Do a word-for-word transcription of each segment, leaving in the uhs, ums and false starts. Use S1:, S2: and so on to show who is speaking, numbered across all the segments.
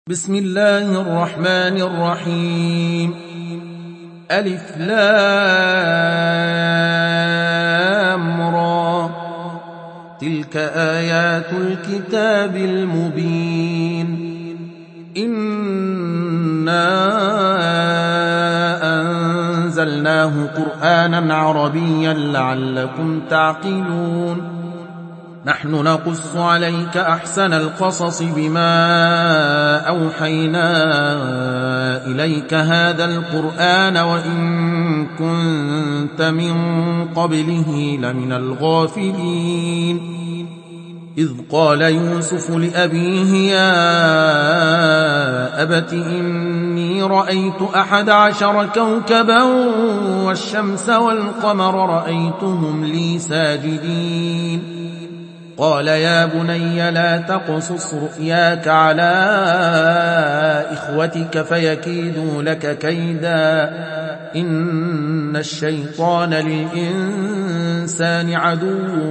S1: بسم الله الرحمن الرحيم. ألف لام را، تلك آيات الكتاب المبين. إنا أنزلناه قرآنا عربيا لعلكم تعقلون. نحن نقص عليك أحسن القصص بما أوحينا إليك هذا القرآن وإن كنت من قبله لمن الغافلين. إذ قال يوسف لأبيه يا أبت إني رأيت أحد عشر كوكبا والشمس والقمر رأيتهم لي ساجدين. قال يا بني لا تقصص رؤياك على إخوتك فيكيدوا لك كيدا، إن الشيطان للإنسان عدو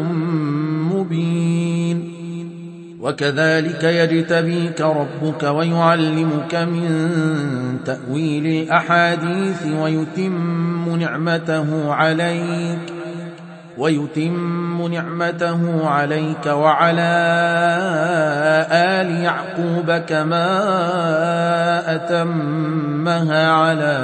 S1: مبين. وكذلك يجتبيك ربك ويعلمك من تأويل الأحاديث ويتم نعمته عليك ويتم نعمته عليك وعلى آل يعقوب كما أتمها على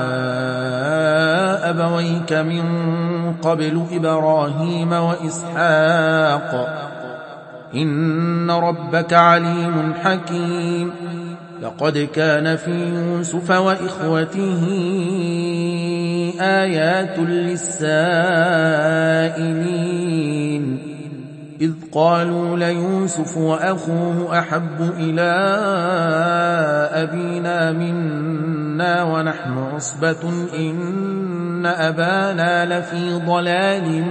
S1: أبويك من قبل إبراهيم وإسحاق، إن ربك عليم حكيم. لقد كان في يوسف وإخوته آيات للسائلين، إذ قالوا ليوسف وأخوه أحب إلى أبينا منا ونحن عصبة إن أبانا لفي ضلال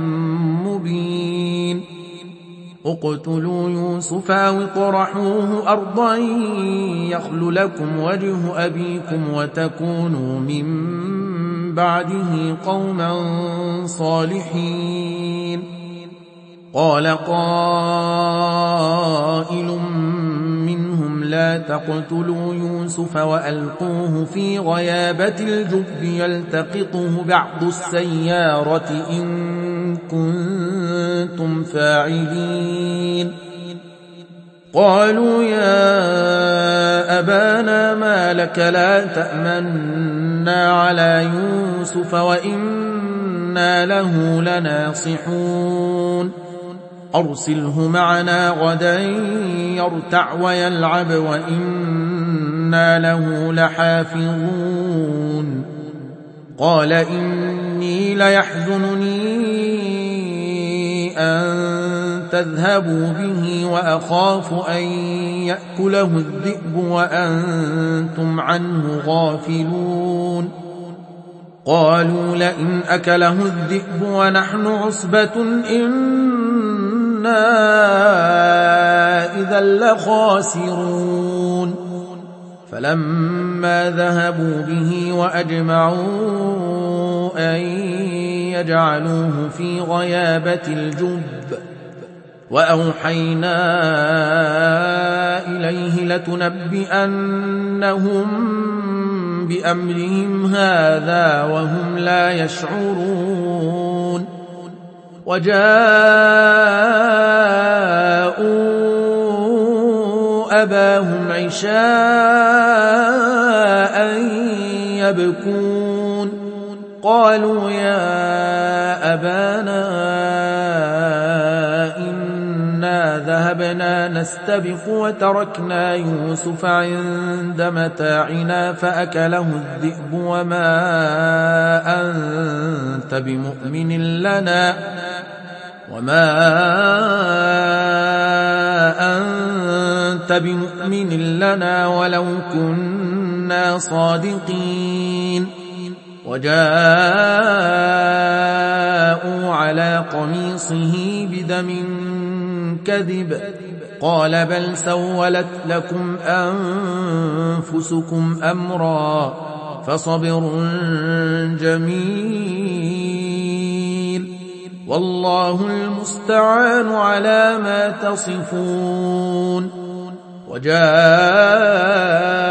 S1: مبين. اقتلوا يوسف أو اطرحوه أرضا يخل لكم وجه أبيكم وتكونوا من بعده قوما صالحين. قال قائل منهم لا تقتلوا يوسف وألقوه في غيابة الجب يلتقطه بعض السيارة إن كنتم فاعلين. قالوا يا أبانا ما لك لا تأمنا على يوسف وإنا له لناصحون. أرسله معنا غدا يرتع ويلعب وإنا له لحافظون. قال إني ليحزنني أن تذهبوا به وأخاف أن يأكله الذئب وأنتم عنه غافلون. قالوا لئن أكله الذئب ونحن عصبة إنا إذا لخاسرون. فلما ذهبوا به وأجمعوا أن يجعلوه في غيابة الجب وأوحينا إليه لتنبئنهم بأمرهم هذا وهم لا يشعرون. وجاءوا أباهم عشاء يبكون. قالوا يا أبانا إنا ذهبنا نستبق وتركنا يوسف عند متاعنا فأكله الذئب وما أنت بمؤمن لنا وما أنت بمؤمن لنا ولو كنا صادقين. وجاءوا على قميصه بدم كذب قال بل سولت لكم أنفسكم أمرا فصبر جميل والله المستعان على ما تصفون. وجاء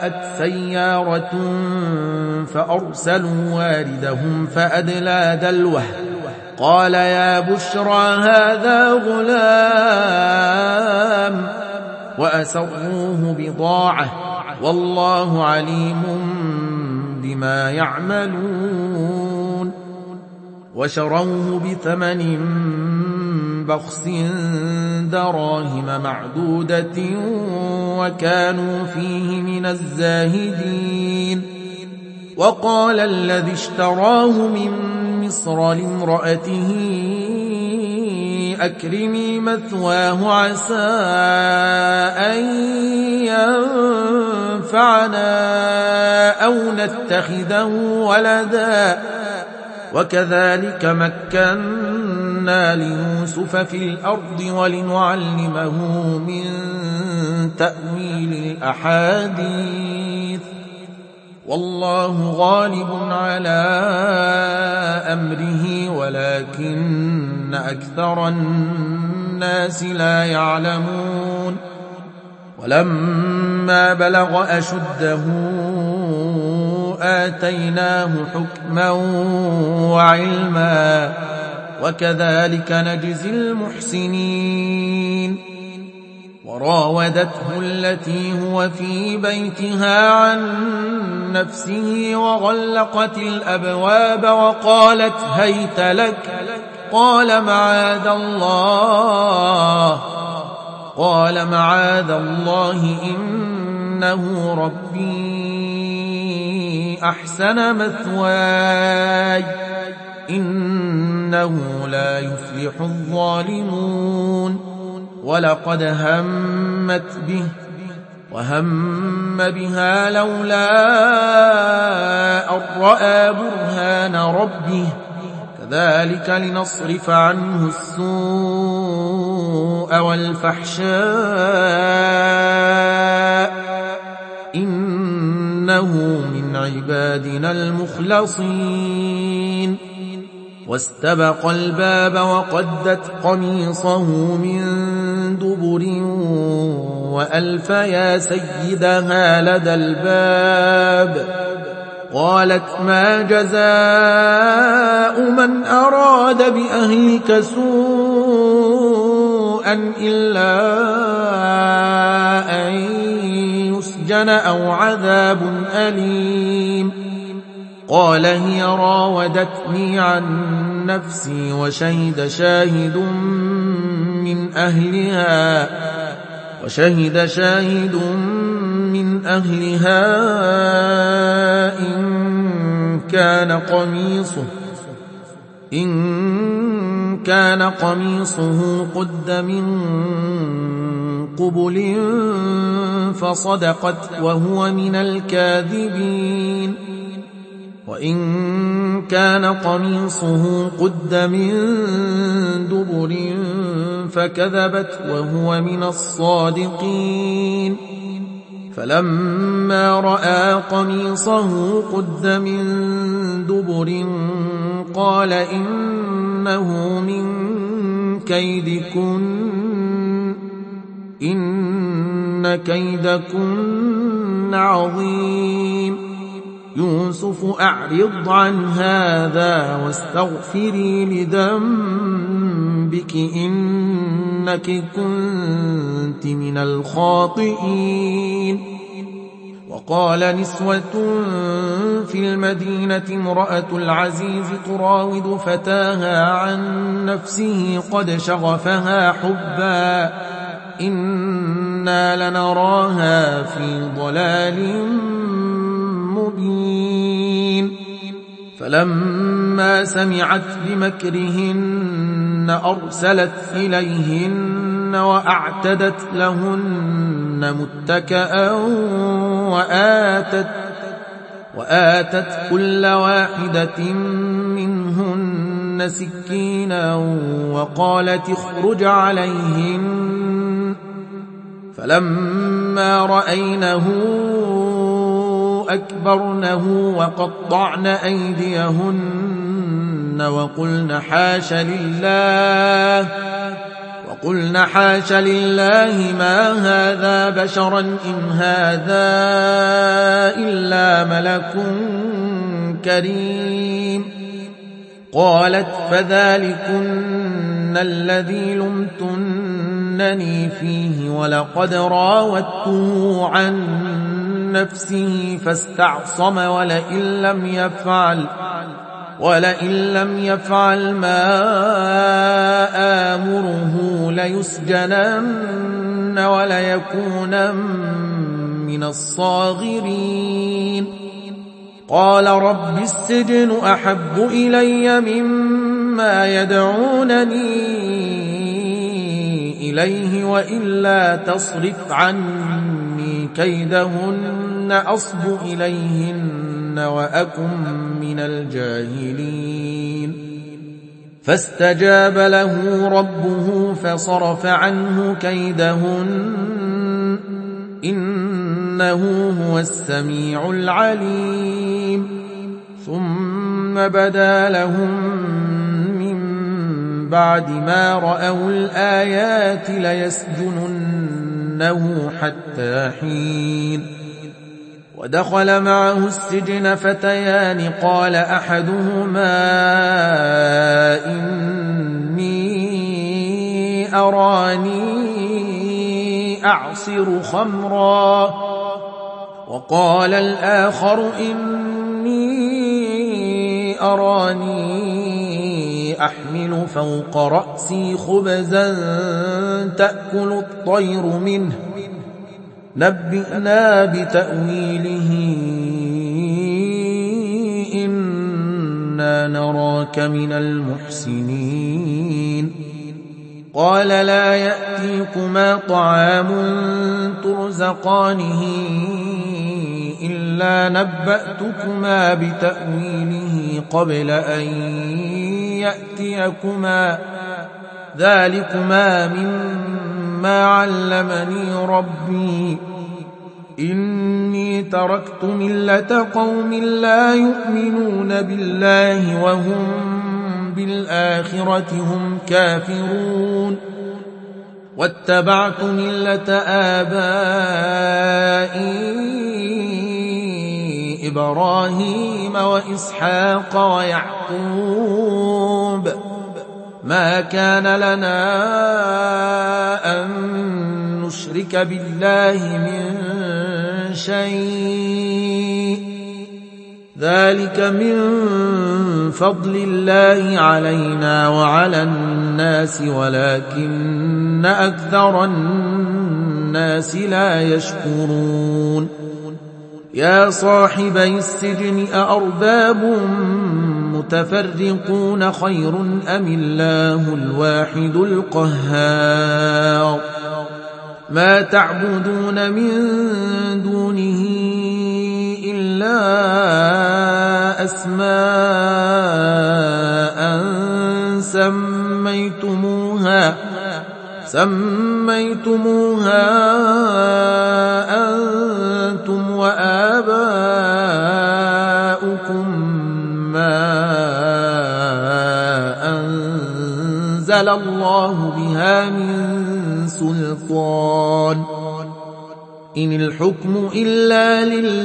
S1: جاءت سيارة فأرسلوا واردهم فأدلى دلوه قال يا بشرى هذا غلام وأسروه بضاعة والله عليم بما يعملون وشروه بثمن بخس دراهم معدودة وكانوا فيه من الزاهدين وقال الذي اشتراه من مصر لامرأته أكرمي مثواه عسى أن ينفعنا أو نتخذه ولدا وكذلك مكنا ليوسف في الأرض ولنعلمه من تأويل الأحاديث والله غالب على أمره ولكن أكثر الناس لا يعلمون ولما بلغ أشده آتيناه حكما وعلما وكذلك نجزي المحسنين وراودته التي هو في بيتها عن نفسه وغلقت الأبواب وقالت هيت لك قال معاذ الله قال معاذ الله إنه ربي أحسن مثواي إنه لا يفلح الظالمون ولقد همت به وهم بها لولا أن رأى برهان ربه كذلك لنصرف عنه السوء والفحشاء إنه من عبادنا المخلصين واستبق الباب وقدت قميصه من دبر وألف يا سيدها لدى الباب قالت ما جزاء من أراد بأهلك سوءا إلا أن يسجن أو عذاب أليم قال هي راودتني عن نفسي وشهد شاهد من أهلها وشهد شاهد من أهلها إن كان قميصه إن كان قميصه قد من قبل فصدقت وهو من الكاذبين وإن كان قميصه قد من دبر فكذبت وهو من الصادقين فلما رأى قميصه قد من دبر قال إنه من كيدكن إن كيدكن عظيم يوسف أعرض عن هذا واستغفري لذنبك إنك كنت من الخاطئين وقال نسوة في المدينة امرأة العزيز تراود فتاها عن نفسه قد شغفها حبا إنا لنراها في ضلال مبين فلما سمعت بمكرهن أرسلت إليهن وأعتدت لهن متكئا وآتت, وآتت كل واحدة منهن سكينا وقالت اخرج عليهن فلما رأينه أكبرنه وقطعن أيديهن وقلن حاش لله قلنا حاش لله ما هذا بشرا إن هذا إلا ملك كريم. قالت فذلكن الذي لمتنني فيه ولقد راودته عن نفسه فاستعصم ولئن لم يفعل ولئن لم يفعل ما آمره ليسجنن وليكونن من الصاغرين. قال رب السجن أحب إلي مما يدعونني إليه وإلا تصرف عني كيدهن أصب إليهن وأكن من الجاهلين. فاستجاب له ربه فصرف عنه كيدهن إنه هو السميع العليم. ثم بدا لهم من بعد ما رأوا الآيات ليسجننه حتى حين. ودخل معه السجن فتيان قال أحدهما إني أراني أعصر خمرا وقال الآخر إني أراني أحمل فوق رأسي خبزا تأكل الطير منه نبئنا بتأويله إنا نراك من المحسنين. قال لا يأتيكما طعام ترزقانه إلا نبأتكما بتأويله قبل أن يأتيكما ذلكما مما علمني ربي إني تركت ملة قوم لا يؤمنون بالله وهم بالآخرة هم كافرون واتبعت ملة آبائي إبراهيم وإسحاق ويعقوب ما كان لنا أن نشرك بالله من شيء ذلك من فضل الله علينا وعلى الناس ولكن أكثر الناس لا يشكرون. يا صاحبي السجن أأرباب متفرقون خير أم الله الواحد القهار. ما تعبدون من دونه إلا أسماء سميتموها سميتموها أنتم وآباؤكم ما أنزل الله بها من سلطان إن الحكم إلا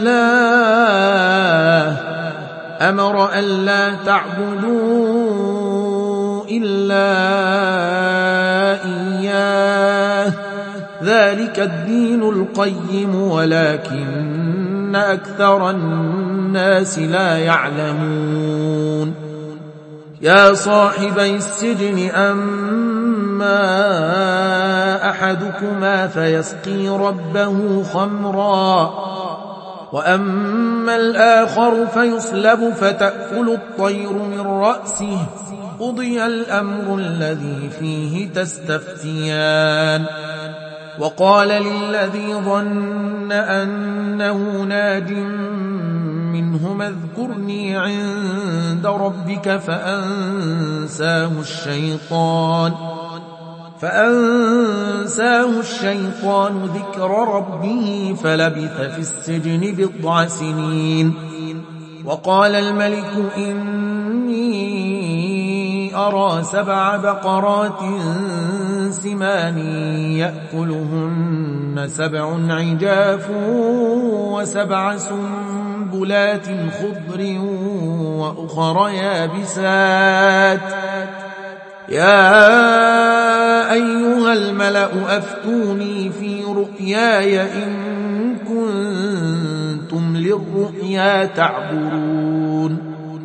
S1: لله أمر ألا تعبدوا إلا إياه ذلك الدين القيم ولكن أكثر الناس لا يعلمون. يا صاحبي السجن أما أحدكما فيسقي ربه خمرا وأما الآخر فيصلب فتأكل الطير من رأسه قضي الأمر الذي فيه تستفتيان. وقال للذي ظن أنه ناج منهما اذكرني عند ربك فأنساه الشيطان فأنساه الشيطان ذكر ربه فلبث في السجن بضع سنين. وقال الملك إني أرى سبع بقرات سمان يأكلهن سبع عجاف وسبع سنبلات خضر وأخر يابسات يا أيها الملأ أفتوني في رؤياي إن كنتم للرؤيا تعبرون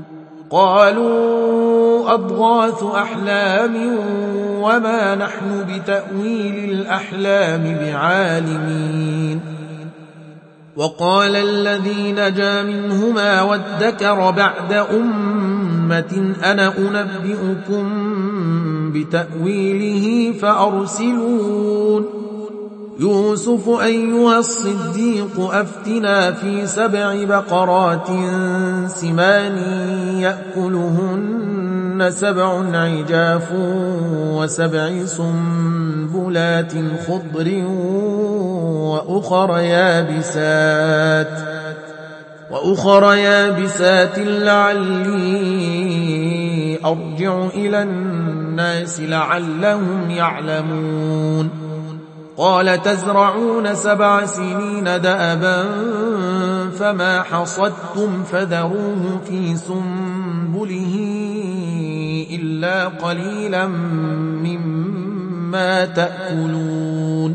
S1: قالوا أضغاث أحلام وما نحن بتأويل الأحلام بعالمين وقال الذي نجا منهما وادكر بعد أمة أنا أنبئكم بتأويله فأرسلون يوسف أيها الصديق أفتنا في سبع بقرات سمان يأكلهن سبع عجاف وسبع سنبلات خضر وأخر يابسات وأخر يابسات لعلي أرجع إلى الناس لعلهم يعلمون قال تزرعون سبع سنين دأبا فما حصدتم فذروه في سنبله إلا قليلا مما تأكلون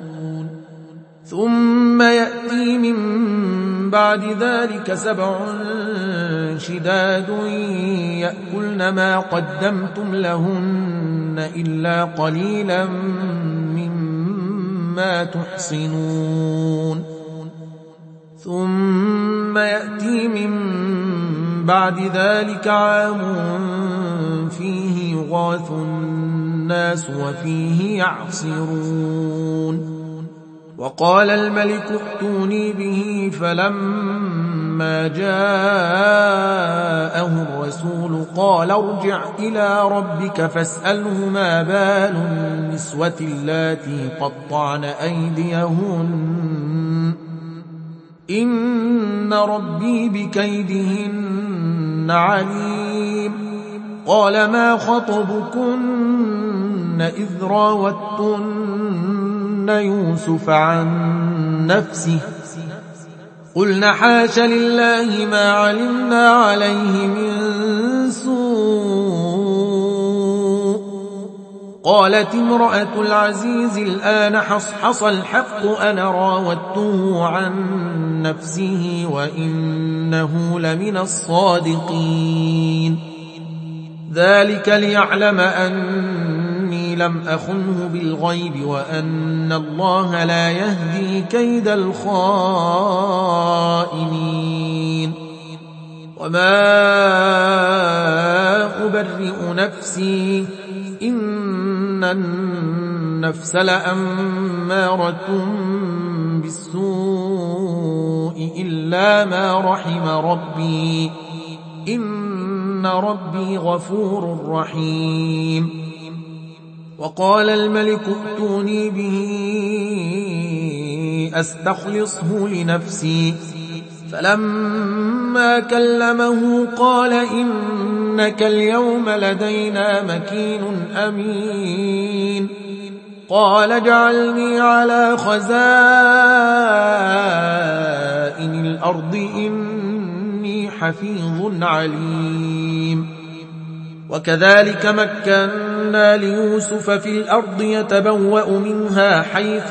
S1: ثم يأتي من بعد ذلك سبع شداد يأكلن ما قدمتم لهن إلا قليلا مما تحصنون ثم يأتي من بعد ذلك عام فيه يغاث الناس وفيه يعصرون وقال الملك ائتوني به فلما جاءه الرسول قال ارجع إلى ربك فاسأله ما بال النسوة اللاتي قطعن أيديهن إن ربي بكيدهن عليم قال ما خطبكن إذ راوتن يوسف عن نفسه قلنا حاش لله ما علمنا عليه من سوء قالت امرأة العزيز الآن حصحص الحق أنا راودته عن نفسه وإنه لمن الصادقين ذلك ليعلم أني لم أخنه بالغيب وأن الله لا يهدي كيد الخائنين وما أبرئ نفسي إن النفس لأمارة بالسوء إلا ما رحم ربي إن ربي غفور رحيم وقال الملك ائتوني به أستخلصه لنفسي فلما كلمه قال إنك اليوم لدينا مكين أمين قال اجعلني على خزائن الأرض إني حفيظ عليم وكذلك مكنا ليوسف في الأرض يتبوأ منها حيث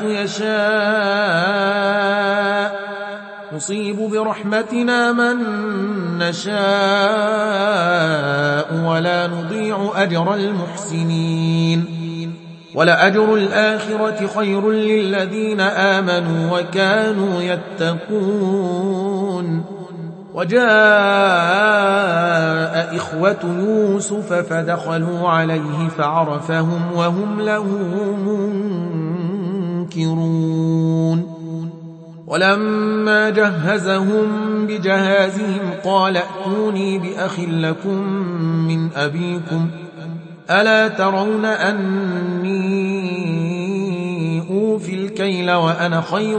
S1: يشاء نصيب برحمتنا من نشاء ولا نضيع أجر المحسنين ولأجر الآخرة خير للذين آمنوا وكانوا يتقون وجاء إخوة يوسف فدخلوا عليه فعرفهم وهم له منكرون ولما جهزهم بجهازهم قال ائتوني بأخ لكم من أبيكم ألا ترون أني أوفي الكيل وأنا خير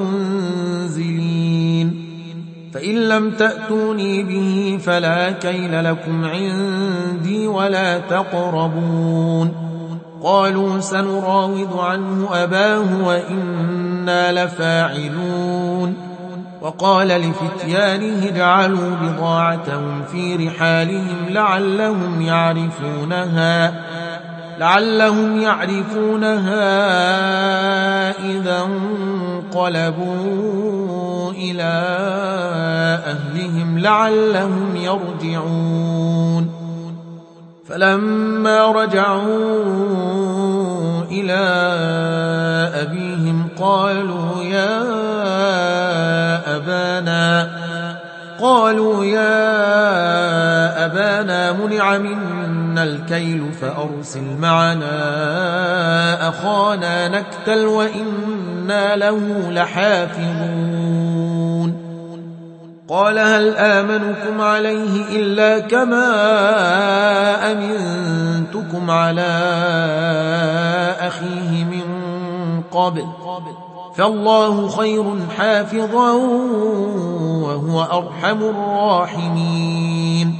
S1: المنزلين فإن لم تأتوني به فلا كيل لكم عندي ولا تقربون قالوا سنراود عنه أباه وإنا لفاعلون وقال لفتيانه اجعلوا بضاعتهم في رحالهم لعلهم يعرفونها لعلهم يعرفونها إذا انقلبوا إلى أهلهم لعلهم يرجعون فلما رجعوا إلى أبيهم قالوا يا أبانا قالوا يا أبانا منع منا الكيل فأرسل معنا أخانا نكتل وإنا له لحافظون قال هل آمنكم عليه إلا كما أمنتكم على أخيه من قبل فالله خير حافظا وهو أرحم الراحمين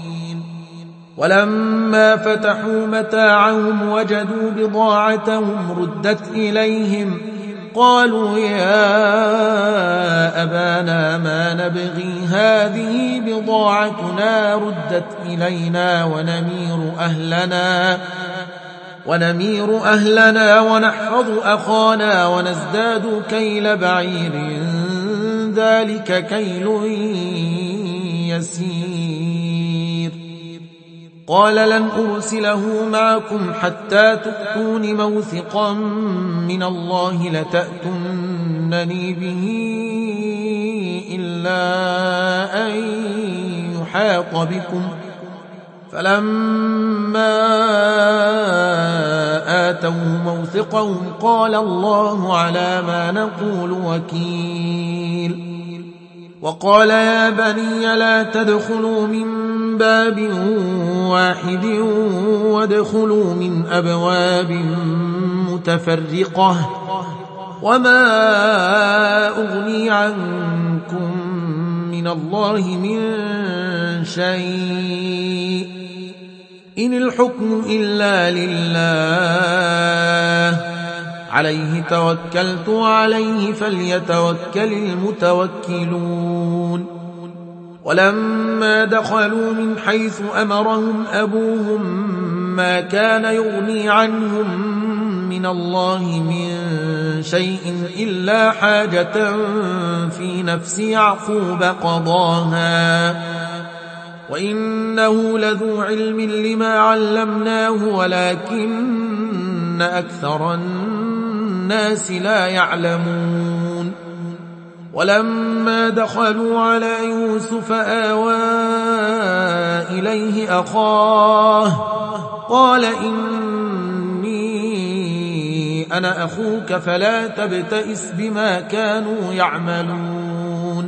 S1: ولما فتحوا متاعهم وجدوا بضاعتهم ردت إليهم قالوا يا أبانا ما نبغي هذه بضاعتنا ردت إلينا ونمير أهلنا ونمير أهلنا ونحفظ أخانا ونزداد كيل بعير ذلك كيل يسير قال لن أرسله معكم حتى تؤتون موثقا من الله لتأتونني به إلا أن يحاط بكم فلما آتوه موثقهم قال الله على ما نقول وكيل وقال يا بني لا تدخلوا من باب واحد وادخلوا من أبواب متفرقة وما أغني عنكم من الله من شيء إن الحكم إلا لله عليه توكلت وعليه فليتوكل المتوكلون ولما دخلوا من حيث أمرهم أبوهم ما كان يغني عنهم من الله من شيء إلا حاجة في نفس يعقوب قضاها وإنه لذو علم لما علمناه ولكن أكثر الناس لا يعلمون ولما دخلوا على يوسف آوى إليه أخاه قال إني أنا أخوك فلا تبتئس بما كانوا يعملون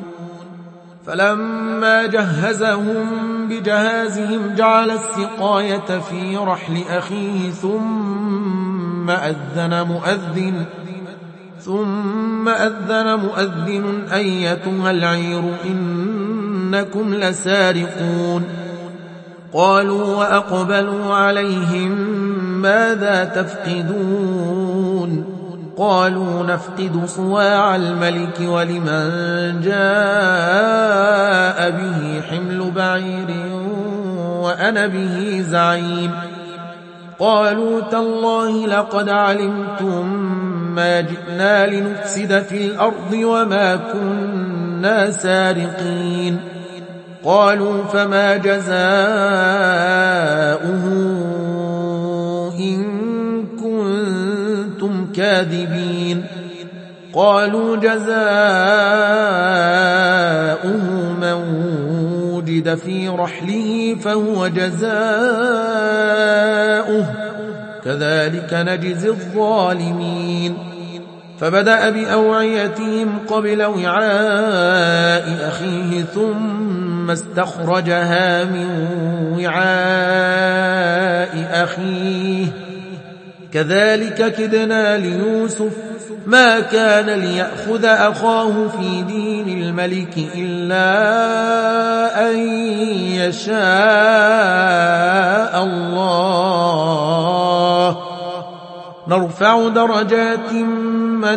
S1: فلما جهزهم بجهازهم جعل السقاية في رحل أخيه ثم أذن مؤذن ثم أذن مؤذن أيتها العير إنكم لسارقون قالوا وأقبلوا عليهم ماذا تفقدون قالوا نفقد صواع الملك ولمن جاء به حمل بعير وأنا به زعيم قالوا تالله لقد علمتم ما جئنا لنفسد في الأرض وما كنا سارقين قالوا فما جزاؤه إن كنتم كاذبين قالوا جزاؤه من وجد في رحله فهو جزاؤه كذلك نجزي الظالمين فبدأ بأوعيتهم قبل وعاء أخيه ثم استخرجها من وعاء أخيه كذلك كدنا ليوسف ما كان ليأخذ أخاه في دين الملك إلا أن يشاء الله نرفع درجات من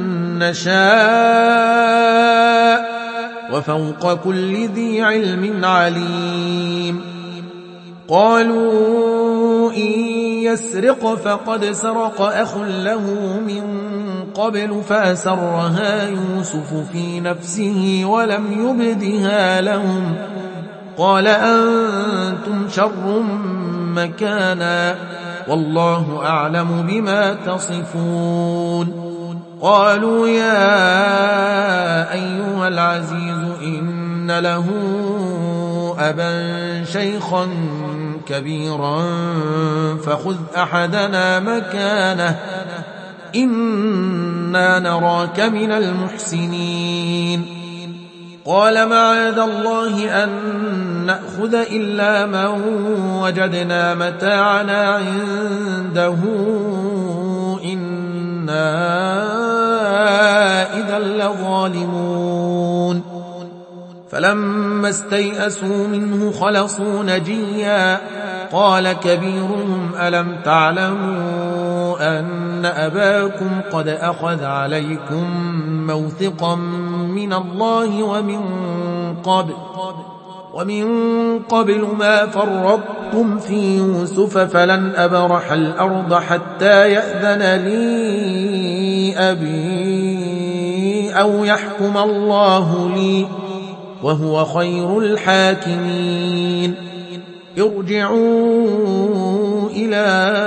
S1: نشاء وفوق كل ذي علم عليم. قالوا إن يسرق فقد سرق أخ له من قبل فأسرها يوسف في نفسه ولم يبدها لهم قال أنتم شر مكانا والله أعلم بما تصفون. قالوا يا أيها العزيز إن له أبا شيخا كبيرا فخذ أحدنا مكانه إنا نراك من المحسنين. قال معاذ الله أن نأخذ إلا من وجدنا متاعنا عنده إنا إذا لظالمون. فلما استيئسوا منه خلصوا نجيا قال كبيرهم ألم تعلموا أن أباكم قد أخذ عليكم موثقا من الله ومن قبل ومن قبل ما فرطتم في يوسف فلن أبرح الأرض حتى يأذن لي أبي أو يحكم الله لي وهو خير الحاكمين. ارجعوا إلى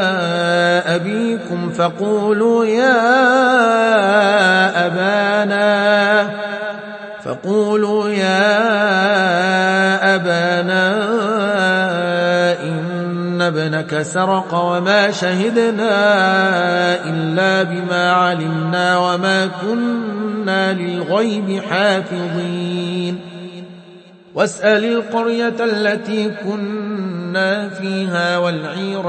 S1: أبيكم فقولوا يا أبانا فقولوا يا أبانا إن ابنك سرق وما شهدنا إلا بما علمنا وما كنا للغيب حافظين. واسأل القرية التي كنا فيها والعير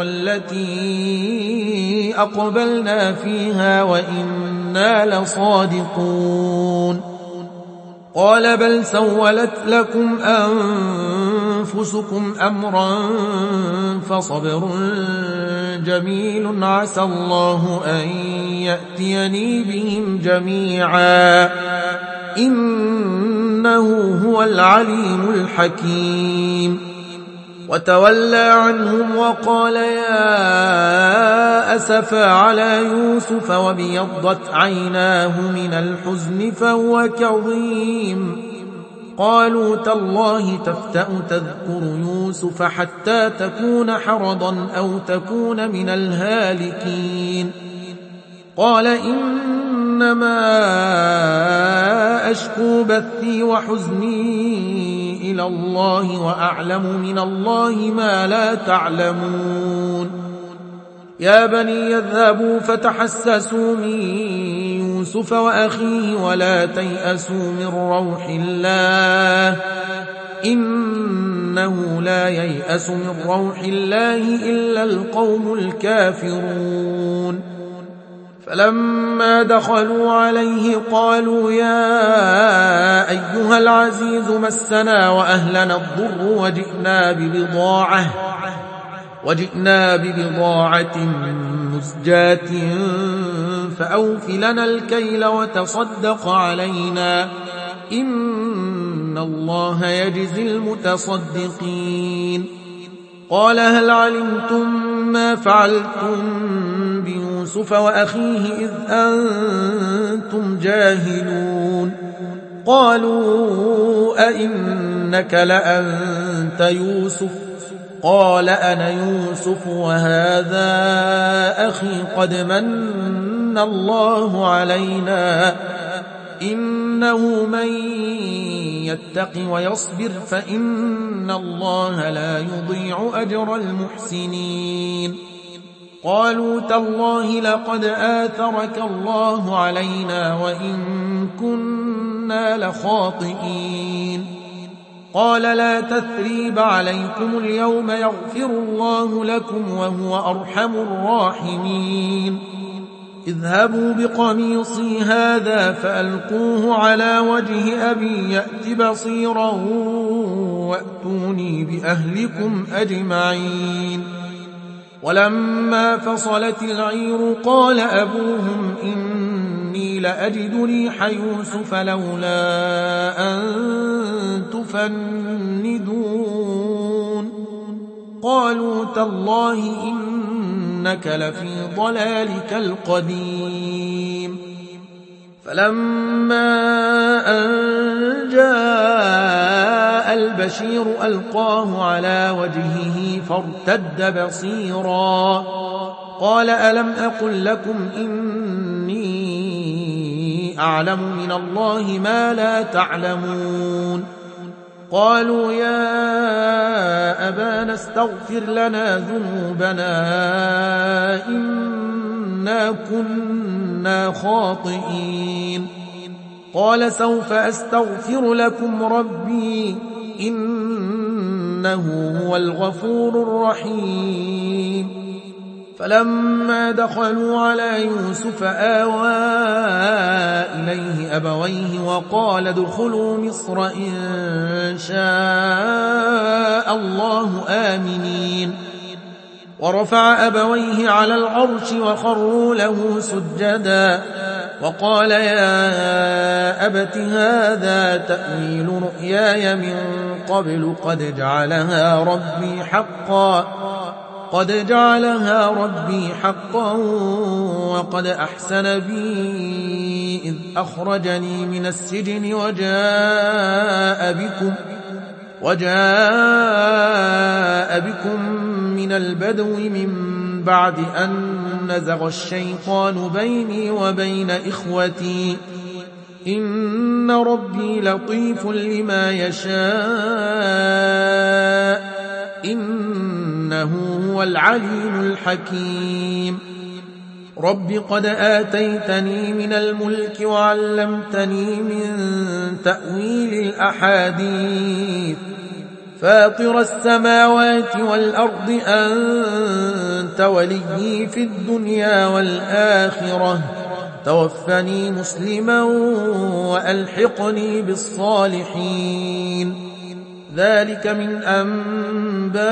S1: التي أقبلنا فيها وإنا لصادقون. قال بل سولت لكم أنفسكم أمرا فصبر جميل عسى الله أن يأتيني بهم جميعا إنه هو العليم الحكيم. وتولى عنهم وقال يا أسفا على يوسف وابيضت عيناه من الحزن فهو كظيم. قالوا تالله تفتأ تذكر يوسف حتى تكون حرضا أو تكون من الهالكين. قال إنما أشكو بثي وحزني إلى الله وأعلم من الله ما لا تعلمون. يا بني يذهبوا فتحسسوا من يوسف وأخيه ولا تيأسوا من روح الله إنه لا ييأس من روح الله إلا القوم الكافرون. فلما دخلوا عليه قالوا يا أيها العزيز مسنا وأهلنا الضر وجئنا ببضاعة وجئنا ببضاعة مزجاة فأوف لنا الكيل وتصدق علينا إن الله يجزي المتصدقين. قال هل علمتم ما فعلتم بيوسف وأخيه إذ أنتم جاهلون؟ قالوا أئنك لأنت يوسف؟ قال أنا يوسف وهذا أخي قد من الله علينا إنه من يتق ويصبر فإن الله لا يضيع أجر المحسنين. قالوا تالله لقد آثرك الله علينا وإن كنا لخاطئين. قال لا تثريب عليكم اليوم يغفر الله لكم وهو أرحم الراحمين. اذهبوا بقميصي هذا فألقوه على وجه أبي يأت بصيرا وأتوني بأهلكم أجمعين. ولما فصلت العير قال أبوهم إني لأجد ريح يوسف لولا أن تفندون قالوا تالله إنك لفي ضلالك القديم فلما أن جاء البشير ألقاه على وجهه فارتد بصيرا قال ألم أقل لكم إني أعلم من الله ما لا تعلمون قالوا يا أبانا استغفر لنا ذنوبنا إنا كنا خاطئين قال سوف أستغفر لكم ربي إنه هو الغفور الرحيم فلما دخلوا على يوسف آوى إليه أبويه وقال ادخلوا مصر إن شاء الله آمنين ورفع أبويه على العرش وخروا له سجدا وقال يا أبت هذا تأويل رؤياي من قبل قد جعلها ربي حقا قد جعلها ربي حقا وقد أحسن بي إذ أخرجني من السجن وجاء بكم وجاء بكم من البدو من بعد أن نزغ الشيطان بيني وبين إخوتي إن ربي لطيف لما يشاء إنه هو العليم الحكيم رب قد آتيتني من الملك وعلمتني من تأويل الأحاديث فاطر السماوات والأرض أنت وليي في الدنيا والآخرة توفني مسلما وألحقني بالصالحين ذلك من أنباء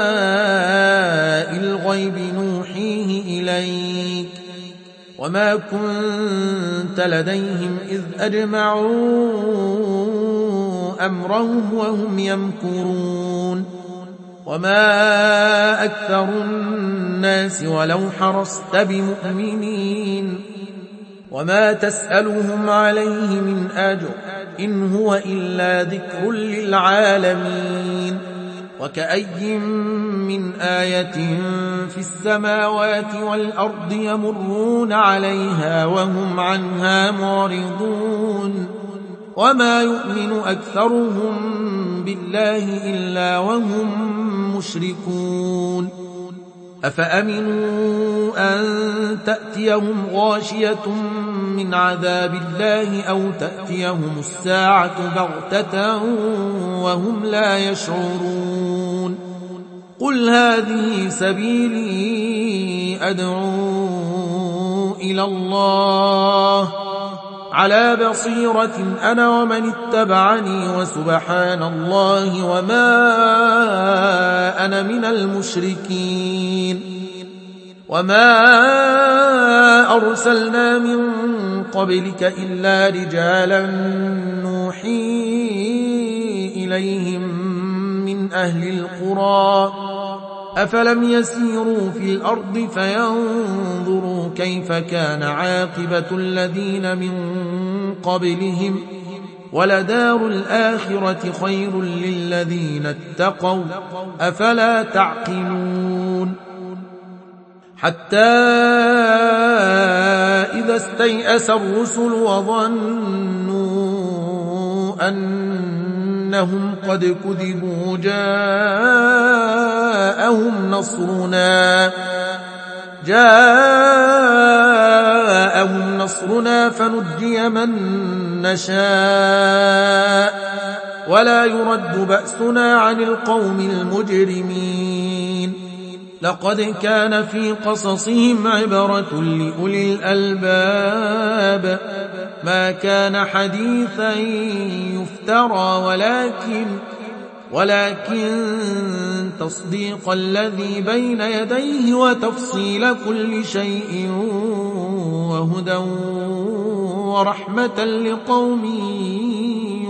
S1: الغيب نوحيه إليك وما كنت لديهم إذ أجمعوا أمرهم وهم يمكرون وما أكثر الناس ولو حرصت بمؤمنين وما تسألهم عليه من أجر إن هو إلا ذكر للعالمين وكأي من آية في السماوات والأرض يمرون عليها وهم عنها معرضون وما يؤمن أكثرهم بالله إلا وهم مشركون أفأمنوا أن تأتيهم غاشية من عذاب الله أو تأتيهم الساعة بغتة وهم لا يشعرون قل هذه سبيلي أدعو إلى الله على بصيرة أنا ومن اتبعني وسبحان الله وما أنا من المشركين وما أرسلنا من قبلك إلا رجالا نوحي إليهم من أهل القرى أفلم يسيروا في الأرض فينظروا كيف كان عاقبة الذين من قبلهم ولدار الآخرة خير للذين اتقوا أفلا تعقلون حتى إذا استيأس الرسل وظنوا أنهم قد كذبوا جاءهم نصرنا جاءهم نصرنا فنجي من نشاء ولا يرد بأسنا عن القوم المجرمين لقد كان في قصصهم عبرة لأولي الألباب ما كان حديثا يفترى ولكن ولكن تصديق الذي بين يديه وتفصيل كل شيء وهدى ورحمة لقوم